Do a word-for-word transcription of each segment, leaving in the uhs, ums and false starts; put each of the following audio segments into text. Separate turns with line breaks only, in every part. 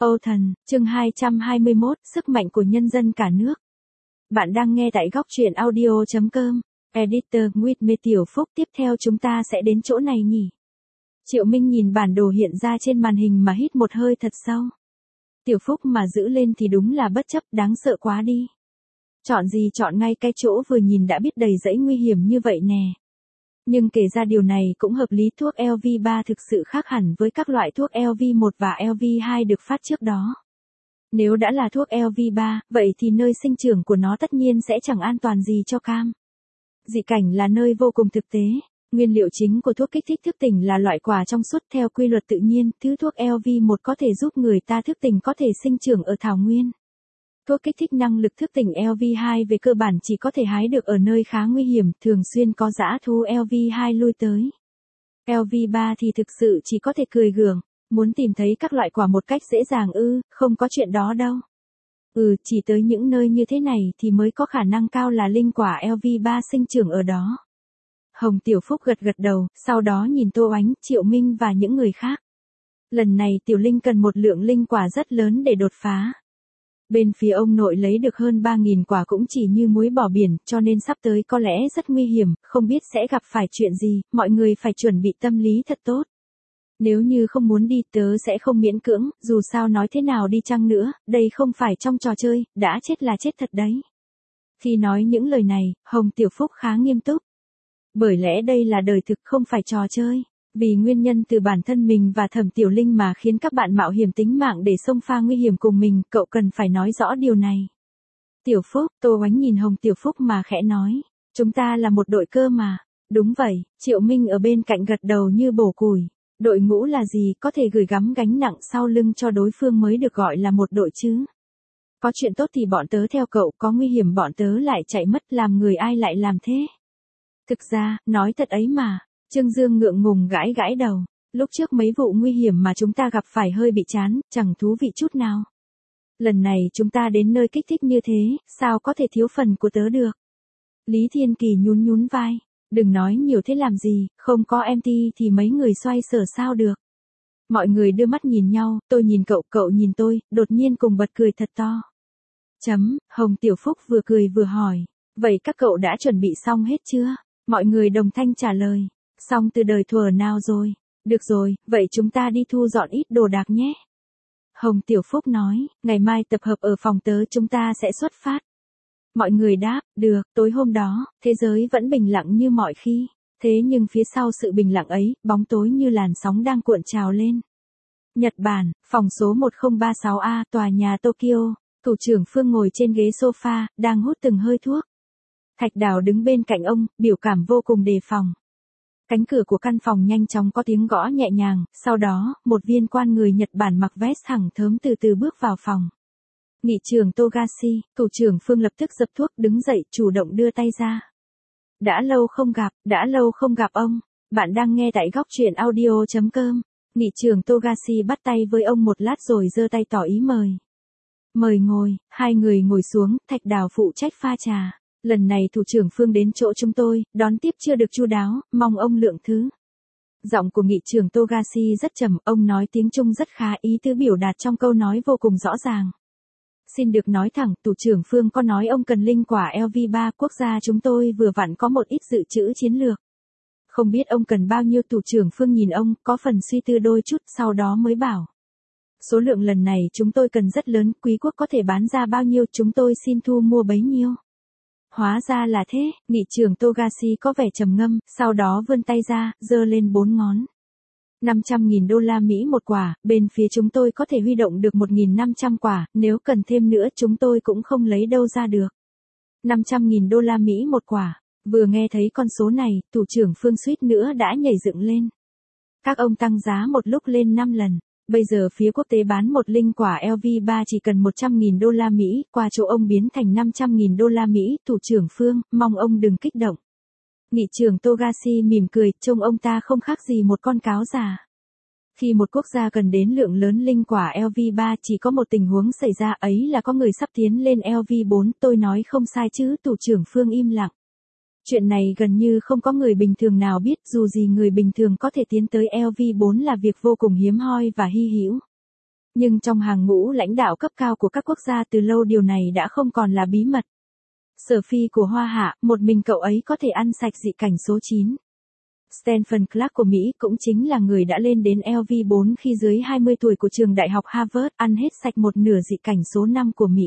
Âu Thần, chương hai trăm hai mươi mốt, sức mạnh của nhân dân cả nước. Bạn đang nghe tại góc truyện audio chấm com. Editor with me Tiểu Phúc. Tiếp theo chúng ta sẽ đến chỗ này nhỉ? Triệu Minh nhìn bản đồ hiện ra trên màn hình mà hít một hơi thật sâu. Tiểu Phúc mà giữ lên thì đúng là bất chấp, đáng sợ quá đi. Chọn gì chọn ngay cái chỗ vừa nhìn đã biết đầy rẫy nguy hiểm như vậy nè. Nhưng kể ra điều này cũng hợp lý, thuốc L V ba thực sự khác hẳn với các loại thuốc L V một và L V hai được phát trước đó. Nếu đã là thuốc L V ba, vậy thì nơi sinh trưởng của nó tất nhiên sẽ chẳng an toàn gì cho cam. Dị cảnh là nơi vô cùng thực tế. Nguyên liệu chính của thuốc kích thích thức tỉnh là loại quả trong suốt theo quy luật tự nhiên, thứ thuốc L V một có thể giúp người ta thức tỉnh có thể sinh trưởng ở thảo nguyên. Thuốc kích thích năng lực thức tỉnh L V hai về cơ bản chỉ có thể hái được ở nơi khá nguy hiểm, thường xuyên có dã thú L V hai lui tới. L V ba thì thực sự chỉ có thể cười gượng, muốn tìm thấy các loại quả một cách dễ dàng ư, không có chuyện đó đâu. Ừ, chỉ tới những nơi như thế này thì mới có khả năng cao là linh quả L V ba sinh trưởng ở đó. Hồng Tiểu Phúc gật gật đầu, sau đó nhìn Tô Oánh, Triệu Minh và những người khác. Lần này Tiểu Linh cần một lượng linh quả rất lớn để đột phá. Bên phía ông nội lấy được hơn ba nghìn quả cũng chỉ như muối bỏ biển, cho nên sắp tới có lẽ rất nguy hiểm, không biết sẽ gặp phải chuyện gì, mọi người phải chuẩn bị tâm lý thật tốt. Nếu như không muốn đi tớ sẽ không miễn cưỡng, dù sao nói thế nào đi chăng nữa, đây không phải trong trò chơi, đã chết là chết thật đấy. Khi nói những lời này, Hồng Tiểu Phúc khá nghiêm túc. Bởi lẽ đây là đời thực không phải trò chơi. Vì nguyên nhân từ bản thân mình và Thẩm Tiểu Linh mà khiến các bạn mạo hiểm tính mạng để xông pha nguy hiểm cùng mình, cậu cần phải nói rõ điều này. Tiểu Phúc, Tô Oánh nhìn Hồng Tiểu Phúc mà khẽ nói, chúng ta là một đội cơ mà. Đúng vậy, Triệu Minh ở bên cạnh gật đầu như bổ củi. Đội ngũ là gì, có thể gửi gắm gánh nặng sau lưng cho đối phương mới được gọi là một đội chứ. Có chuyện tốt thì bọn tớ theo cậu, có nguy hiểm bọn tớ lại chạy mất, làm người ai lại làm thế. Thực ra, nói thật ấy mà. Trương Dương ngượng ngùng gãi gãi đầu. Lúc trước mấy vụ nguy hiểm mà chúng ta gặp phải hơi bị chán, chẳng thú vị chút nào. Lần này chúng ta đến nơi kích thích như thế, sao có thể thiếu phần của tớ được. Lý Thiên Kỳ nhún nhún vai. Đừng nói nhiều thế làm gì, không có em ti thì mấy người xoay sở sao được. Mọi người đưa mắt nhìn nhau, tôi nhìn cậu, cậu nhìn tôi, đột nhiên cùng bật cười thật to. Chấm, Hồng Tiểu Phúc vừa cười vừa hỏi. Vậy các cậu đã chuẩn bị xong hết chưa? Mọi người đồng thanh trả lời. Xong từ đời thuở nào rồi? Được rồi, vậy chúng ta đi thu dọn ít đồ đạc nhé. Hồng Tiểu Phúc nói, ngày mai tập hợp ở phòng tớ chúng ta sẽ xuất phát. Mọi người đáp, được, tối hôm đó, thế giới vẫn bình lặng như mọi khi. Thế nhưng phía sau sự bình lặng ấy, bóng tối như làn sóng đang cuộn trào lên. Nhật Bản, phòng số một không ba sáu A, tòa nhà Tokyo, thủ trưởng Phương ngồi trên ghế sofa, đang hút từng hơi thuốc. Thạch Đào đứng bên cạnh ông, biểu cảm vô cùng đề phòng. Cánh cửa của căn phòng nhanh chóng có tiếng gõ nhẹ nhàng, sau đó, một viên quan người Nhật Bản mặc vest thẳng thớm từ từ bước vào phòng. Nghị trưởng Togashi, thủ trưởng Phương lập tức dập thuốc đứng dậy, chủ động đưa tay ra. Đã lâu không gặp, đã lâu không gặp ông. Bạn đang nghe tại góc truyện audio chấm com. Nghị trưởng Togashi bắt tay với ông một lát rồi giơ tay tỏ ý mời. Mời ngồi, hai người ngồi xuống, Thạch Đào phụ trách pha trà. Lần này thủ trưởng Phương đến chỗ chúng tôi, đón tiếp chưa được chu đáo, mong ông lượng thứ. Giọng của nghị trưởng Togashi rất trầm, ông nói tiếng Trung rất khá, ý tứ biểu đạt trong câu nói vô cùng rõ ràng. Xin được nói thẳng, thủ trưởng Phương có nói ông cần linh quả L V ba, quốc gia chúng tôi vừa vặn có một ít dự trữ chiến lược. Không biết ông cần bao nhiêu, thủ trưởng Phương nhìn ông, có phần suy tư đôi chút, sau đó mới bảo. Số lượng lần này chúng tôi cần rất lớn, quý quốc có thể bán ra bao nhiêu, chúng tôi xin thu mua bấy nhiêu. Hóa ra là thế, nghị trưởng Togashi có vẻ trầm ngâm, sau đó vươn tay ra, giơ lên bốn ngón. năm trăm nghìn đô la Mỹ một quả, bên phía chúng tôi có thể huy động được một nghìn năm trăm quả, nếu cần thêm nữa chúng tôi cũng không lấy đâu ra được. năm trăm nghìn đô la Mỹ một quả, vừa nghe thấy con số này, thủ trưởng Phương suýt nữa đã nhảy dựng lên. Các ông tăng giá một lúc lên năm lần. Bây giờ phía quốc tế bán một linh quả L V ba chỉ cần một trăm nghìn đô la Mỹ, qua chỗ ông biến thành năm trăm nghìn đô la Mỹ, thủ trưởng Phương, mong ông đừng kích động. Nghị trưởng Togashi mỉm cười, trông ông ta không khác gì một con cáo già. Khi một quốc gia cần đến lượng lớn linh quả L V ba chỉ có một tình huống xảy ra, ấy là có người sắp tiến lên L V bốn, tôi nói không sai chứ, thủ trưởng Phương im lặng. Chuyện này gần như không có người bình thường nào biết, dù gì người bình thường có thể tiến tới L V bốn là việc vô cùng hiếm hoi và hy hữu. Nhưng trong hàng ngũ lãnh đạo cấp cao của các quốc gia từ lâu điều này đã không còn là bí mật. Sở phi của Hoa Hạ, một mình cậu ấy có thể ăn sạch dị cảnh số chín. Stephen Clark của Mỹ cũng chính là người đã lên đến L V bốn khi dưới hai mươi tuổi của trường đại học Harvard, ăn hết sạch một nửa dị cảnh số năm của Mỹ.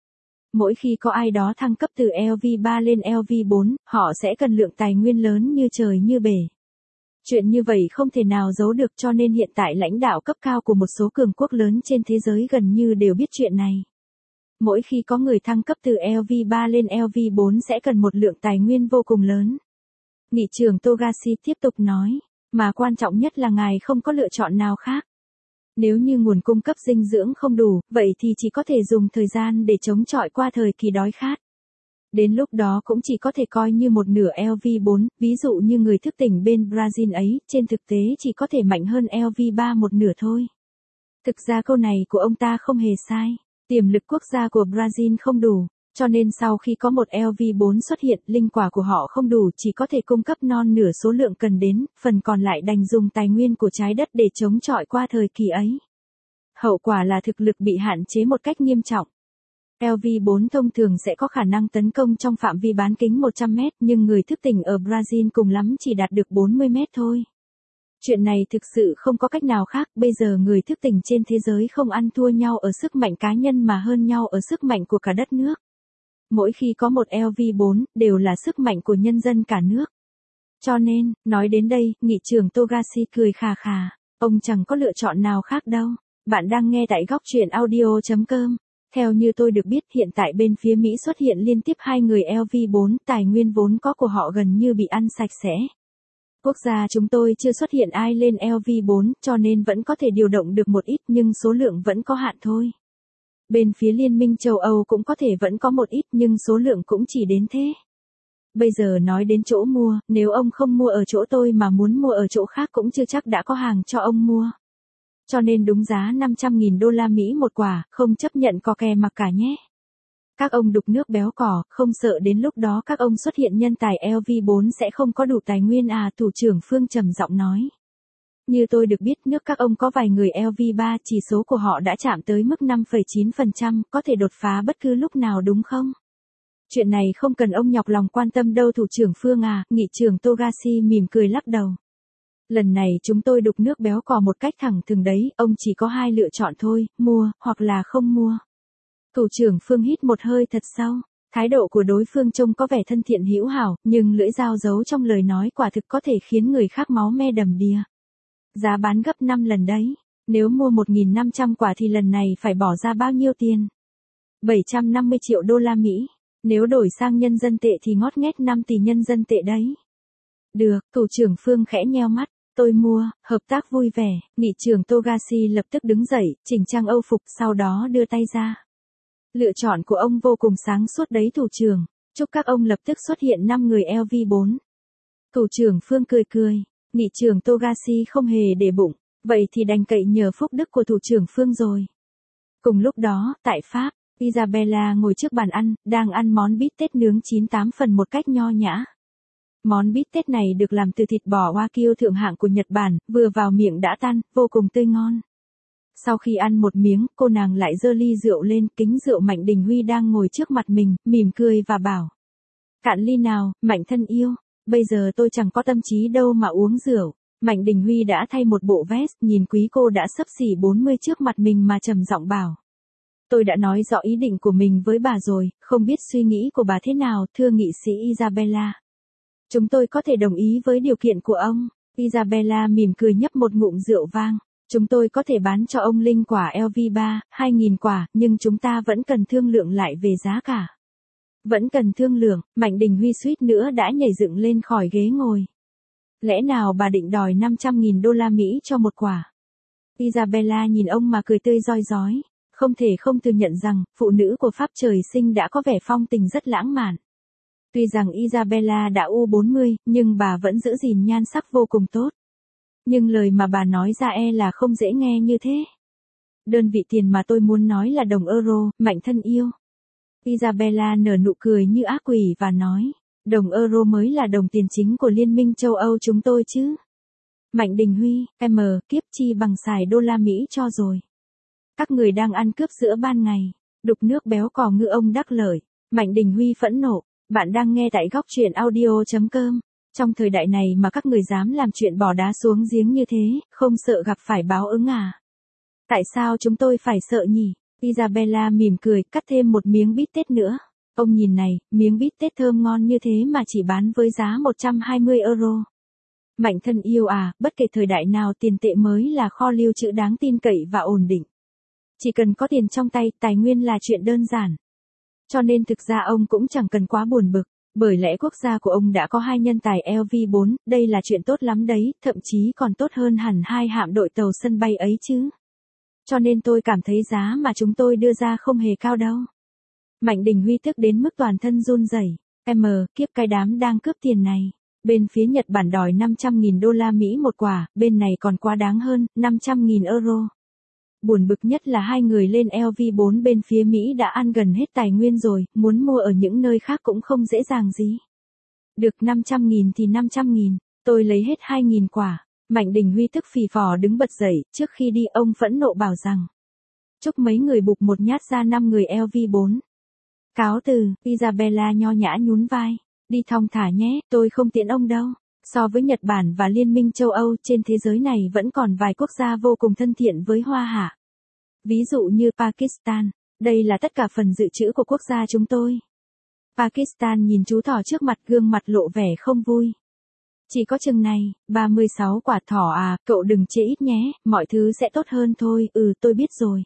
Mỗi khi có ai đó thăng cấp từ L V ba lên L V bốn, họ sẽ cần lượng tài nguyên lớn như trời như bể. Chuyện như vậy không thể nào giấu được, cho nên hiện tại lãnh đạo cấp cao của một số cường quốc lớn trên thế giới gần như đều biết chuyện này. Mỗi khi có người thăng cấp từ L V ba lên L V bốn sẽ cần một lượng tài nguyên vô cùng lớn. Nghị trưởng Togashi tiếp tục nói, mà quan trọng nhất là ngài không có lựa chọn nào khác. Nếu như nguồn cung cấp dinh dưỡng không đủ, vậy thì chỉ có thể dùng thời gian để chống chọi qua thời kỳ đói khát. Đến lúc đó cũng chỉ có thể coi như một nửa L V bốn, ví dụ như người thức tỉnh bên Brazil ấy, trên thực tế chỉ có thể mạnh hơn L V ba một nửa thôi. Thực ra câu này của ông ta không hề sai, tiềm lực quốc gia của Brazil không đủ, cho nên sau khi có một L V bốn xuất hiện, linh quả của họ không đủ, chỉ có thể cung cấp non nửa số lượng cần đến, phần còn lại đành dùng tài nguyên của trái đất để chống chọi qua thời kỳ ấy. Hậu quả là thực lực bị hạn chế một cách nghiêm trọng. L V bốn thông thường sẽ có khả năng tấn công trong phạm vi bán kính một trăm mét, nhưng người thức tỉnh ở Brazil cùng lắm chỉ đạt được bốn mươi mét thôi. Chuyện này thực sự không có cách nào khác, bây giờ người thức tỉnh trên thế giới không ăn thua nhau ở sức mạnh cá nhân mà hơn nhau ở sức mạnh của cả đất nước. Mỗi khi có một L V bốn, đều là sức mạnh của nhân dân cả nước. Cho nên, nói đến đây, nghị trưởng Togashi cười khà khà, ông chẳng có lựa chọn nào khác đâu. Bạn đang nghe tại góc truyện audio chấm com. Theo như tôi được biết, hiện tại bên phía Mỹ xuất hiện liên tiếp hai người L V bốn, tài nguyên vốn có của họ gần như bị ăn sạch sẽ. Quốc gia chúng tôi chưa xuất hiện ai lên L V bốn, cho nên vẫn có thể điều động được một ít, nhưng số lượng vẫn có hạn thôi. Bên phía Liên minh châu Âu cũng có thể vẫn có một ít, nhưng số lượng cũng chỉ đến thế. Bây giờ nói đến chỗ mua, nếu ông không mua ở chỗ tôi mà muốn mua ở chỗ khác cũng chưa chắc đã có hàng cho ông mua. Cho nên đúng giá năm trăm nghìn đô la Mỹ một quả, không chấp nhận có kè mặc cả nhé. Các ông đục nước béo cỏ, không sợ đến lúc đó các ông xuất hiện nhân tài L V bốn sẽ không có đủ tài nguyên à, thủ trưởng Phương trầm giọng nói. Như tôi được biết, nước các ông có vài người L V ba, chỉ số của họ đã chạm tới mức năm phẩy chín phần trăm, có thể đột phá bất cứ lúc nào đúng không? Chuyện này không cần ông nhọc lòng quan tâm đâu thủ trưởng Phương à, nghị trưởng Togashi mỉm cười lắc đầu. Lần này chúng tôi đục nước béo cò một cách thẳng thừng đấy, ông chỉ có hai lựa chọn thôi, mua, hoặc là không mua. Thủ trưởng Phương hít một hơi thật sâu, thái độ của đối phương trông có vẻ thân thiện hữu hảo, nhưng lưỡi dao giấu trong lời nói quả thực có thể khiến người khác máu me đầm đìa. Giá bán gấp năm lần đấy, nếu mua một nghìn năm trăm quả thì lần này phải bỏ ra bao nhiêu tiền? bảy trăm năm mươi triệu đô la Mỹ, nếu đổi sang nhân dân tệ thì ngót nghét năm tỷ nhân dân tệ đấy. Được, thủ trưởng Phương khẽ nheo mắt. Tôi mua, hợp tác vui vẻ, nghị trưởng Togashi lập tức đứng dậy, chỉnh trang âu phục, sau đó đưa tay ra. Lựa chọn của ông vô cùng sáng suốt đấy thủ trưởng, chúc các ông lập tức xuất hiện năm người L V bốn. Thủ trưởng Phương cười cười, nghị trưởng Togashi không hề để bụng, vậy thì đành cậy nhờ phúc đức của thủ trưởng Phương rồi. Cùng lúc đó, tại Pháp, Isabella ngồi trước bàn ăn, đang ăn món bít tết nướng chín tám phần một cách nho nhã. Món bít tết này được làm từ thịt bò Wagyu thượng hạng của Nhật Bản, vừa vào miệng đã tan, vô cùng tươi ngon. Sau khi ăn một miếng, cô nàng lại giơ ly rượu lên, kính rượu Mạnh Đình Huy đang ngồi trước mặt mình, mỉm cười và bảo. Cạn ly nào, Mạnh thân yêu, bây giờ tôi chẳng có tâm trí đâu mà uống rượu. Mạnh Đình Huy đã thay một bộ vest, nhìn quý cô đã xấp xỉ bốn mươi trước mặt mình mà trầm giọng bảo. Tôi đã nói rõ ý định của mình với bà rồi, không biết suy nghĩ của bà thế nào, thưa nghị sĩ Isabella. Chúng tôi có thể đồng ý với điều kiện của ông. Isabella mỉm cười nhấp một ngụm rượu vang. Chúng tôi có thể bán cho ông linh quả L V ba, hai nghìn quả, nhưng chúng ta vẫn cần thương lượng lại về giá cả. Vẫn cần thương lượng, Mạnh Đình Huy suýt nữa đã nhảy dựng lên khỏi ghế ngồi. Lẽ nào bà định đòi năm trăm nghìn đô la Mỹ cho một quả? Isabella nhìn ông mà cười tươi rói rói. Không thể không thừa nhận rằng, phụ nữ của Pháp trời sinh đã có vẻ phong tình rất lãng mạn. Tuy rằng Isabella đã u bốn mươi, nhưng bà vẫn giữ gìn nhan sắc vô cùng tốt. Nhưng lời mà bà nói ra e là không dễ nghe như thế. Đơn vị tiền mà tôi muốn nói là đồng euro, Mạnh thân yêu. Isabella nở nụ cười như ác quỷ và nói, đồng euro mới là đồng tiền chính của Liên minh châu Âu chúng tôi chứ. Mạnh Đình Huy, em kiếp chi bằng xài đô la Mỹ cho rồi. Các người đang ăn cướp giữa ban ngày. Đục nước béo cò ngư ông đắc lợi. Mạnh Đình Huy phẫn nộ. Bạn đang nghe tại góc truyện audio.com. Trong thời đại này mà các người dám làm chuyện bỏ đá xuống giếng như thế, không sợ gặp phải báo ứng à? Tại sao chúng tôi phải sợ nhỉ? Isabella mỉm cười, cắt thêm một miếng bít tết nữa. Ông nhìn này, miếng bít tết thơm ngon như thế mà chỉ bán với giá một trăm hai mươi euro. Mạnh thân yêu à, bất kể thời đại nào tiền tệ mới là kho lưu trữ đáng tin cậy và ổn định. Chỉ cần có tiền trong tay, tài nguyên là chuyện đơn giản. Cho nên thực ra ông cũng chẳng cần quá buồn bực, bởi lẽ quốc gia của ông đã có hai nhân tài L V bốn, đây là chuyện tốt lắm đấy, thậm chí còn tốt hơn hẳn hai hạm đội tàu sân bay ấy chứ. Cho nên tôi cảm thấy giá mà chúng tôi đưa ra không hề cao đâu. Mạnh Đình Huy tức đến mức toàn thân run rẩy. Em, kiếp cái đám đang cướp tiền này. Bên phía Nhật Bản đòi năm trăm nghìn đô la Mỹ một quả, bên này còn quá đáng hơn, năm trăm nghìn euro. Buồn bực nhất là hai người lên L V bốn bên phía Mỹ đã ăn gần hết tài nguyên rồi, muốn mua ở những nơi khác cũng không dễ dàng gì. Được năm trăm nghìn thì năm trăm nghìn, tôi lấy hết hai nghìn quả. Mạnh Đình Huy tức phì phò đứng bật dậy, trước khi đi ông phẫn nộ bảo rằng. Chúc mấy người bục một nhát ra năm người L V bốn. Cáo từ, Isabella nho nhã nhún vai. Đi thong thả nhé, tôi không tiễn ông đâu. So với Nhật Bản và Liên minh châu Âu, trên thế giới này vẫn còn vài quốc gia vô cùng thân thiện với Hoa Hạ. Ví dụ như Pakistan, đây là tất cả phần dự trữ của quốc gia chúng tôi. Pakistan nhìn chú thỏ trước mặt, gương mặt lộ vẻ không vui. Chỉ có chừng này, ba mươi sáu quả thỏ à, cậu đừng chê ít nhé, mọi thứ sẽ tốt hơn thôi, ừ tôi biết rồi.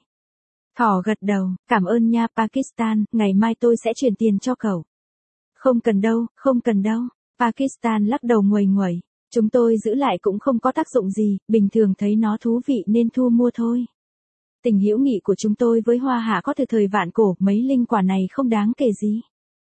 Thỏ gật đầu, cảm ơn nha Pakistan, ngày mai tôi sẽ chuyển tiền cho cậu. Không cần đâu, không cần đâu. Pakistan lắc đầu nguầy nguẩy. Chúng tôi giữ lại cũng không có tác dụng gì, bình thường thấy nó thú vị nên thu mua thôi. Tình hữu nghị của chúng tôi với Hoa Hạ có từ thời vạn cổ, mấy linh quả này không đáng kể gì.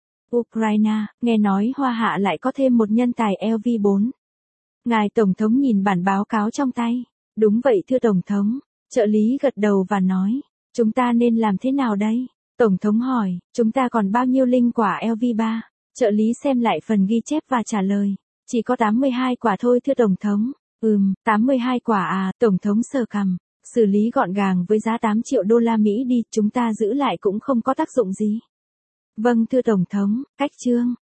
Ukraine, nghe nói Hoa Hạ lại có thêm một nhân tài L V bốn. Ngài Tổng thống nhìn bản báo cáo trong tay. Đúng vậy thưa Tổng thống. Trợ lý gật đầu và nói. Chúng ta nên làm thế nào đây? Tổng thống hỏi, chúng ta còn bao nhiêu linh quả L V ba? Trợ lý xem lại phần ghi chép và trả lời. Chỉ có tám mươi hai quả thôi thưa Tổng thống. Ừm, tám mươi hai quả à, Tổng thống sờ cằm. Xử lý gọn gàng với giá tám triệu đô la Mỹ đi, chúng ta giữ lại cũng không có tác dụng gì. Vâng thưa Tổng thống, cách chương.